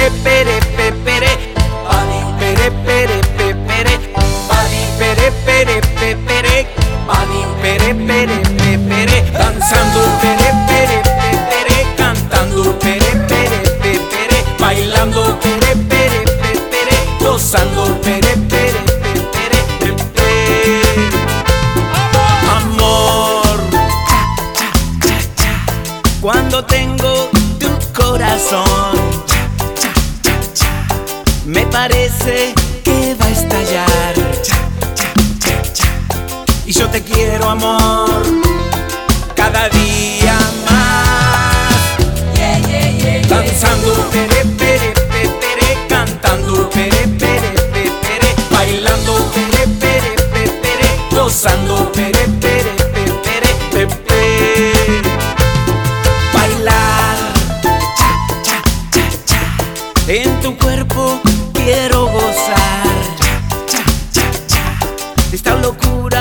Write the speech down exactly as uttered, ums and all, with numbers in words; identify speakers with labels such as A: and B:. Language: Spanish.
A: pere, pere, pe, pere. Badi, pere, pere, pe, pere. Badi, pere, pere, pe, pere. Badi, pere, pere, pe, pere. Danzando, pere, pere, pe, pere. Cantando, pere, pere, pe, pere. Bailando, pere, pere, pe, pere. Gozando, pere, pere, pe, pere, pe, pere. Amor, cuando tengo tu corazón, me parece que va a estallar. Y yo te quiero, amor, cada día más. Danzando, pere, pere, pe, pere. Cantando, pere, pere, pe, pere. Bailando, pere, pere, pe, pere. Gozando, pere, pere, pe, pere, pe, pere. Bailar, en tu cuerpo quiero gozar esta locura